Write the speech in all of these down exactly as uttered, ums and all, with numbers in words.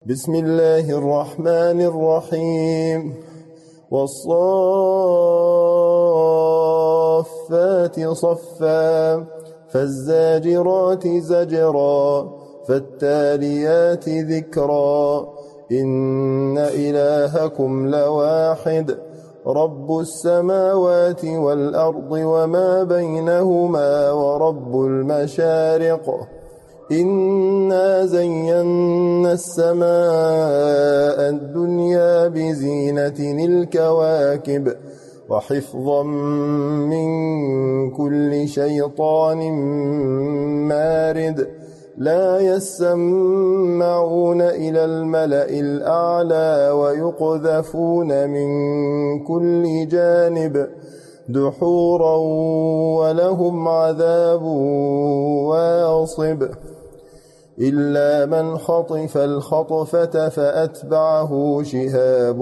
بسم الله الرحمن الرحيم والصافات صفا فالزاجرات زجرا فالتاليات ذكرا إن إلهكم لواحد رب السماوات والأرض وما بينهما ورب المشارق إنا زينا السماء الدنيا بزينة الكواكب وحفظا من كل شيطان مارد لا يسمعون إلى الملأ الأعلى ويقذفون من كل جانب دحورا ولهم عذاب واصب إلا من خطف الخطفة فأتبعه شهاب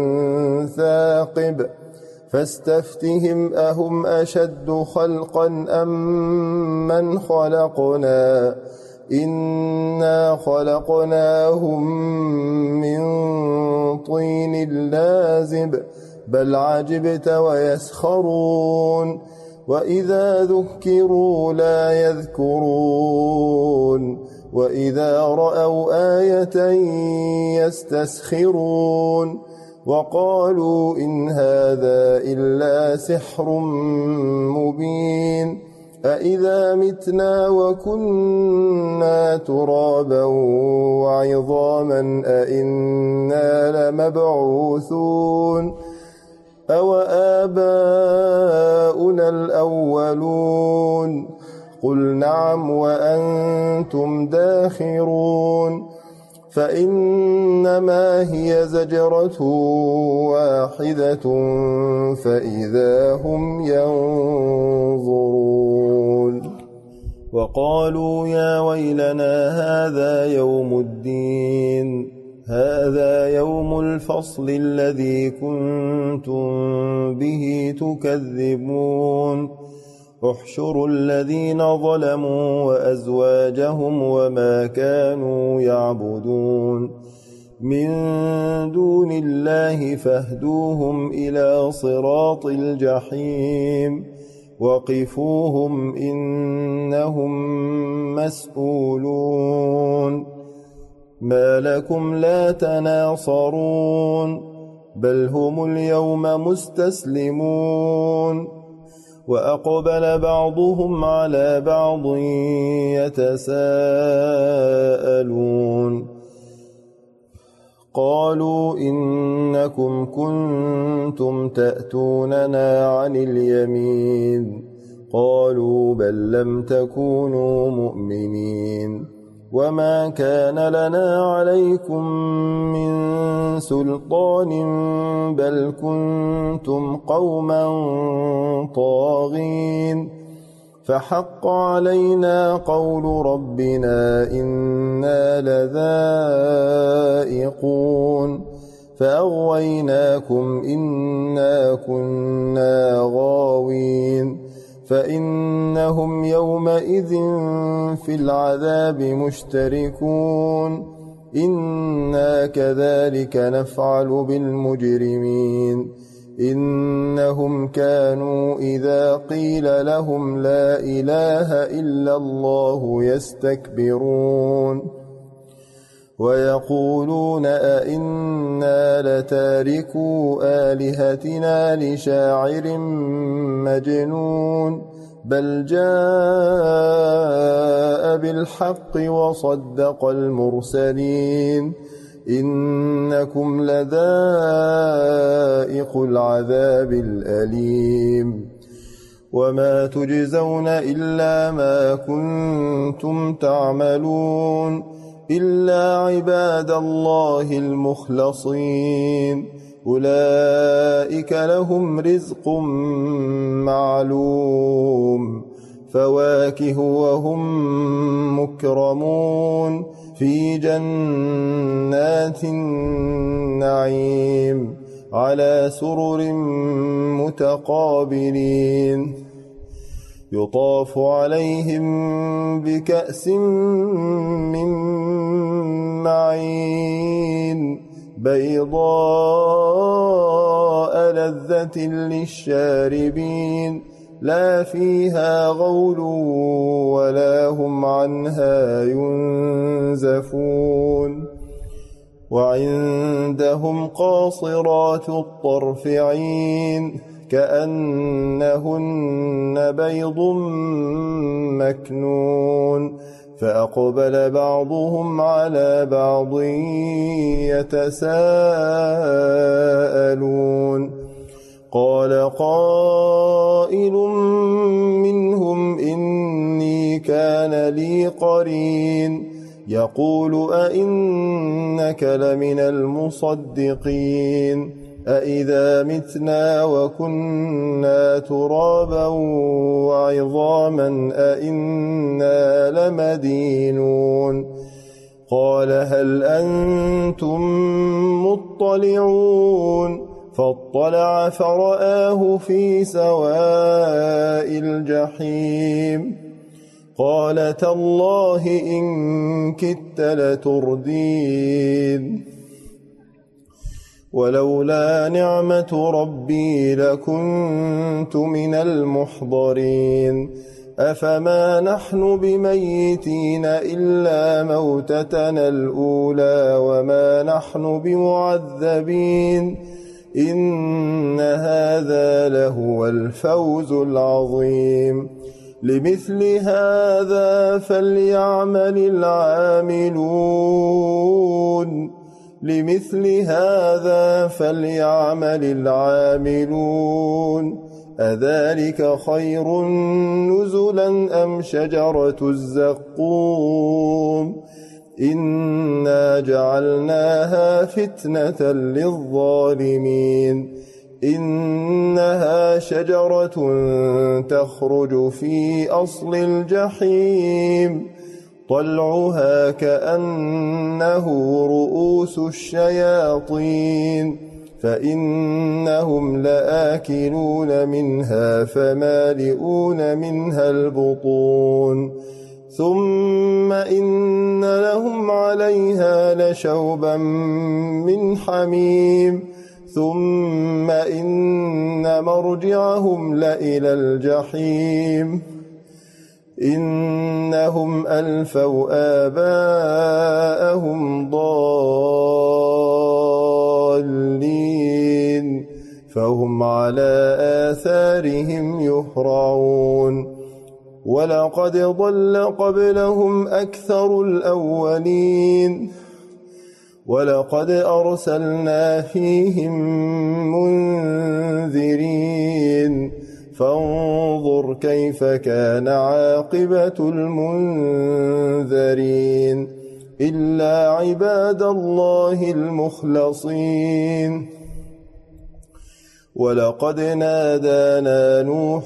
ثاقب فاستفتهم أهم أشد خلقا أم من خلقنا إنا خلقناهم من طين لازب بل عجبت ويسخرون وإذا ذكروا لا يذكرون وإذا رأوا آية يستسخرون وقالوا إن هذا إلا سحر مبين أإذا متنا وكنا ترابا وعظاما أإنا لمبعوثون أوآباؤنا الأولون قل نعم وأنتم داخرون فإنما هي زجرة واحدة فإذا هم ينظرون وقالوا يا ويلنا هذا يوم الدين هذا يوم الفصل الذي كنتم به تكذبون احشروا الذين ظلموا وأزواجهم وما كانوا يعبدون من دون الله فاهدوهم إلى صراط الجحيم وقفوهم إنهم مسؤولون ما لكم لا تناصرون بل هم اليوم مستسلمون وأقبل بعضهم على بعض يتساءلون قالوا إنكم كنتم تأتوننا عن اليمين قالوا بل لم تكونوا مؤمنين وما كان لنا عليكم من سلطان بل كنتم قوما طاغين فحق علينا قول ربنا إنا لذائقون فأغويناكم إنا كنا غاوين فإنهم يومئذ في العذاب مشتركون إنا كذلك نفعل بالمجرمين إنهم كانوا إذا قيل لهم لا إله إلا الله يستكبرون ويقولون أئنا لتاركو آلهتنا لشاعر مجنون بل جاء بالحق وصدق المرسلين إنكم لذائق العذاب الأليم وما تجزون إلا ما كنتم تعملون إلا عباد الله المخلصين أولئك لهم رزق معلوم فواكه وهم مكرمون في جنات النعيم على سرر متقابلين يطاف عليهم بكأس من معين بيضاء لذة للشاربين لا فيها غول ولا هم عنها ينزفون وعندهم قاصرات الطرف عين كأنهن بيض مكنون فأقبل بعضهم على بعض يتساءلون قال قائل منهم إني كان لي قرين يقول أئنك لمن المصدقين أئذا متنا وكنا ترابا وعظاما أئنا لمدينون قال هل أنتم مطلعون فاطلع فرآه في سواء الجحيم قال تالله إن كدت لتردين ولولا نعمة ربي لكنت من المحضرين أفما نحن بميتين إلا موتتنا الأولى وما نحن بمعذبين إن هذا لهو الفوز العظيم لمثل هذا فليعمل العاملون لمثل هذا فليعمل العاملون أذلك خير نزلا أم شجرة الزقوم إنا جعلناها فتنة للظالمين إنها شجرة تخرج في أصل الجحيم طلعها كأنه رؤوس الشياطين فإنهم لآكلون منها فمالئون منها البطون ثم إن لهم عليها لشوبا من حميم ثم إن مرجعهم لإلى الجحيم إنهم ألفوا آباءهم ضالين فهم على آثارهم يهرعون ولقد ضل قبلهم أكثر الأولين ولقد أرسلنا فيهم منذرين فانظر كيف كان عاقبة المنذرين إلا عباد الله المخلصين ولقد نادانا نوح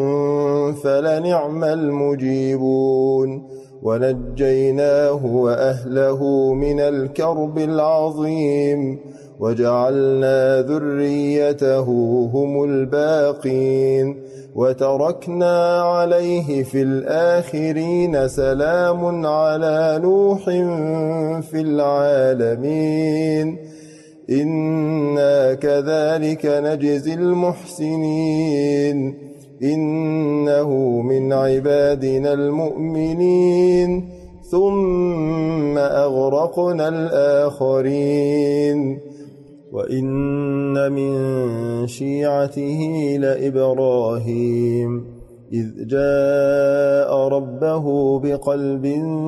فلنعم المجيبون ونجيناه وأهله من الكرب العظيم وجعلنا ذريته هم الباقين وتركنا عليه في الآخرين سلام على نوح في العالمين إنا كذلك نجزي المحسنين إنه من عبادنا المؤمنين ثم أغرقنا الآخرين وإن من شيعته لإبراهيم إذ جاء ربه بقلب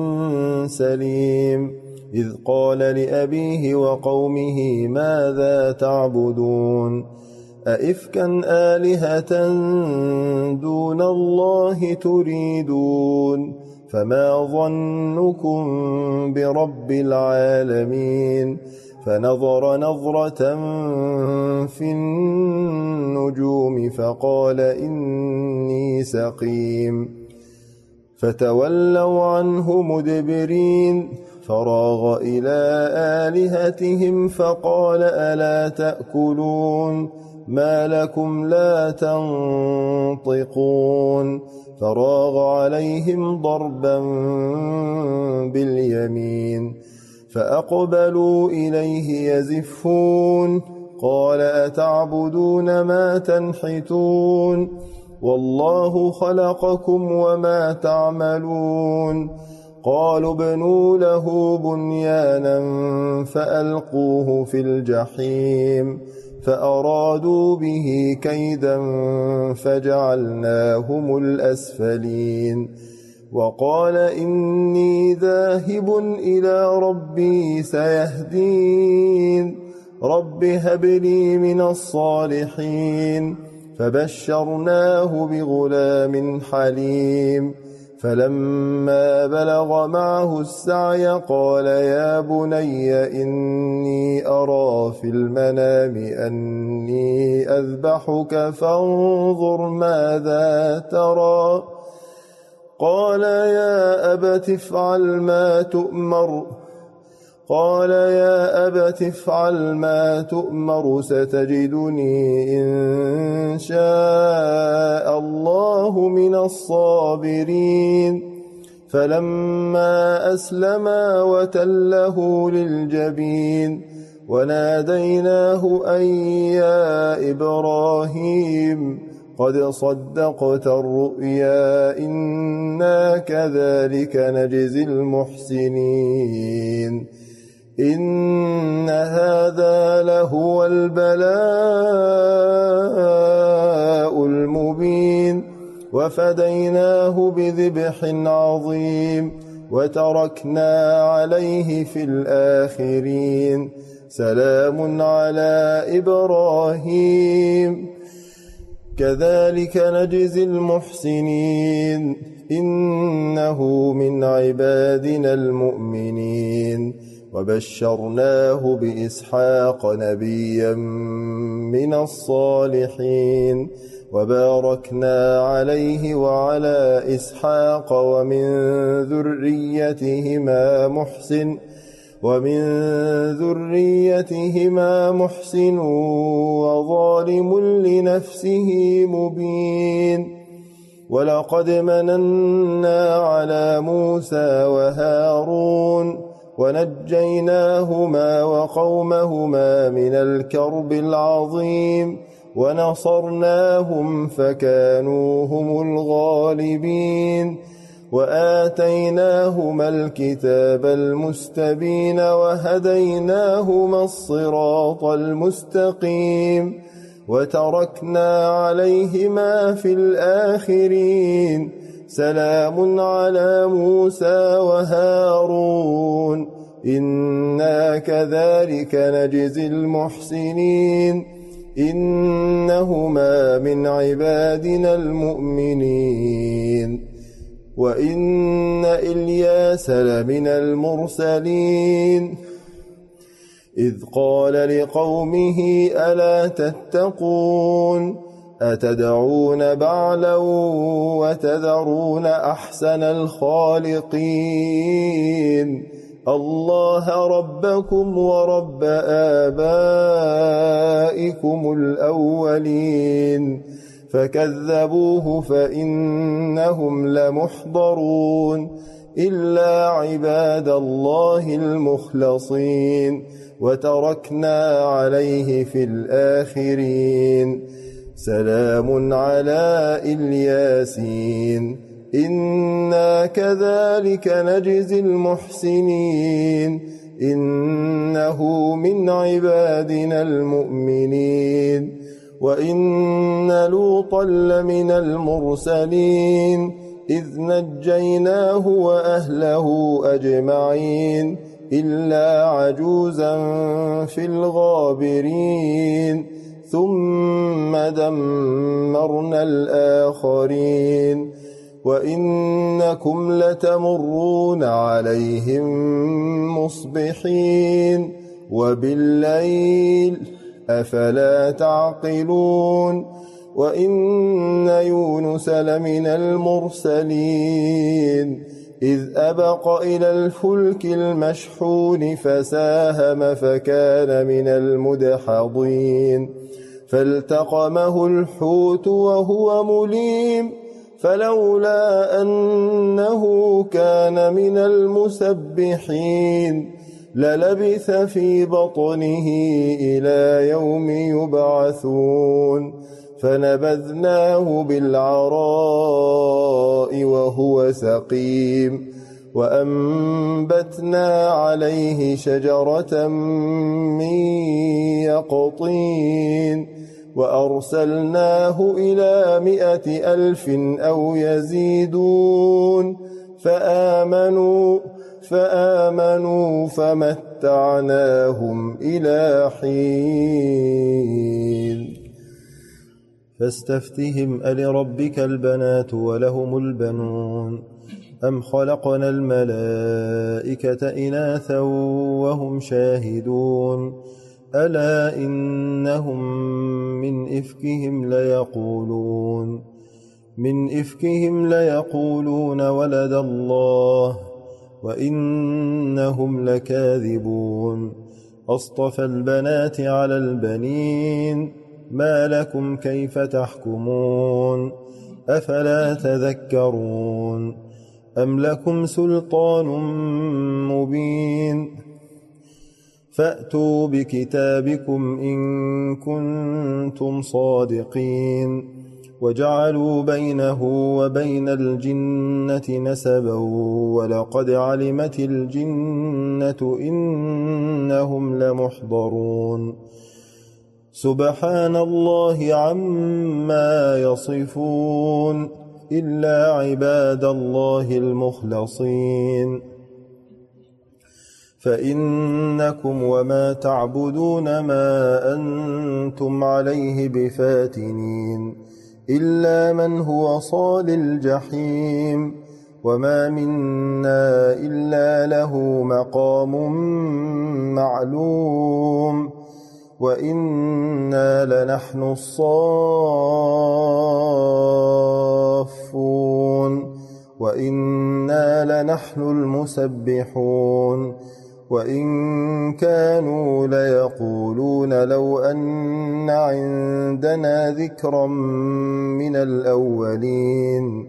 سليم إذ قال لأبيه وقومه ماذا تعبدون أئفكا آلهة دون الله تريدون فما ظنكم برب العالمين فنظر نظرة في النجوم فقال إني سقيم فتولوا عنه مدبرين فراغ إلى آلهتهم فقال ألا تأكلون ما لكم لا تنطقون فراغ عليهم ضربا باليمين فأقبلوا إليه يزفون قال أتعبدون ما تنحتون والله خلقكم وما تعملون قالوا ابنوا له بنيانا فألقوه في الجحيم فأرادوا به كيدا فجعلناهم الأسفلين وقال إني ذاهب إلى ربي سيهدين رب هب لي من الصالحين فبشرناه بغلام حليم فلما بلغ معه السعي قال يا بني إني أرى في المنام أني أذبحك فانظر ماذا ترى قال يا أبت افعل ما تؤمر قال يا أبت افعل ما تؤمر ستجدني إن شاء الله من الصابرين فلما أسلما وتله للجبين وناديناه أن يا إبراهيم قد صدقت الرؤيا إنا كذلك نجزي المحسنين إن هذا لهو البلاء المبين وفديناه بذبح عظيم وتركنا عليه في الآخرين سلام على إبراهيم كذلك نجزي المحسنين إنه من عبادنا المؤمنين وبشرناه بإسحاق نبيا من الصالحين وباركنا عليه وعلى إسحاق ومن ذريتهما محسن ومن ذريتهما محسن وظالم لنفسه مبين ولقد مننا على موسى وهارون ونجيناهما وقومهما من الكرب العظيم ونصرناهم فكانوا هم الغالبين وآتيناهما الكتاب المستبين وهديناهما الصراط المستقيم وتركنا عليهما في الآخرين سلام على موسى وهارون إنا كذلك نجزي المحسنين إنهما من عبادنا المؤمنين وإن إلياس لمن المرسلين إذ قال لقومه ألا تتقون أتدعون بعلا وتذرون أحسن الخالقين الله ربكم ورب آبائكم الأولين فكذبوه فإنهم لمحضرون إلا عباد الله المخلصين وتركنا عليه في الآخرين سلام على الياسين إنا كذلك نجزي المحسنين إنه من عبادنا المؤمنين وإن لوطا لمن المرسلين إذ نجيناه وأهله أجمعين إلا عجوزا في الغابرين ثم دمرنا الآخرين وإنكم لتمرون عليهم مصبحين وبالليل أفلا تعقلون وإن يونس لمن المرسلين إذ أبق إلى الفلك المشحون فساهم فكان من المدحضين فالتقمه الحوت وهو مليم فلولا أنه كان من المسبحين للبث في بطنه إلى يوم يبعثون فنبذناه بالعراء وهو سقيم وأنبتنا عليه شجرة من يقطين وأرسلناه إلى مائة ألف أو يزيدون فآمنوا فآمنوا فمتعناهم إلى حين فاستفتهم ألربك البنات ولهم البنون أم خلقنا الملائكة إناثا وهم شاهدون ألا إنهم من إفكهم ليقولون من إفكهم ليقولون ولد الله وإنهم لكاذبون أصطفى البنات على البنين ما لكم كيف تحكمون أفلا تذكرون أم لكم سلطان مبين فأتوا بكتابكم إن كنتم صادقين وجعلوا بينه وبين الجنة نسبا ولقد علمت الجنة إنهم لمحضرون سبحان الله عما يصفون إلا عباد الله المخلصين فإنكم وما تعبدون ما أنتم عليه بفاتنين إلا من هو صال الجحيم وما منا إلا له مقام معلوم وإنا لنحن الصافون وإنا لنحن المسبحون وإن كانوا ليقولون لو أن عندنا ذكرا من الأولين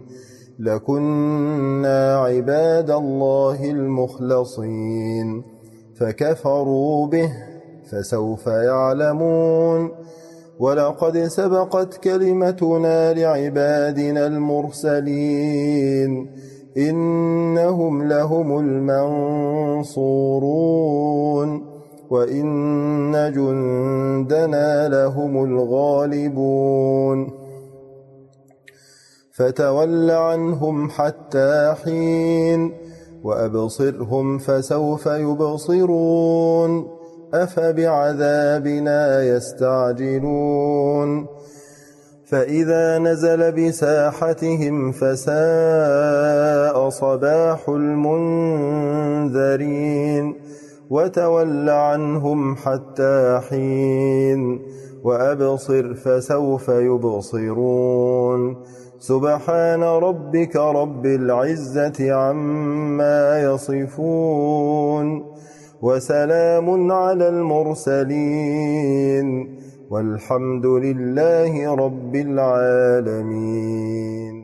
لكنا عباد الله المخلصين فكفروا به فسوف يعلمون ولقد سبقت كلمتنا لعبادنا المرسلين إنهم لهم المنصورون وإن جندنا لهم الغالبون فتول عنهم حتى حين وأبصرهم فسوف يبصرون أفبعذابنا يستعجلون فإذا نزل بساحتهم فساء صباح المنذرين وتول عنهم حتى حين وأبصر فسوف يبصرون سبحان ربك رب العزة عما يصفون وسلام على المرسلين والحمد لله رب العالمين.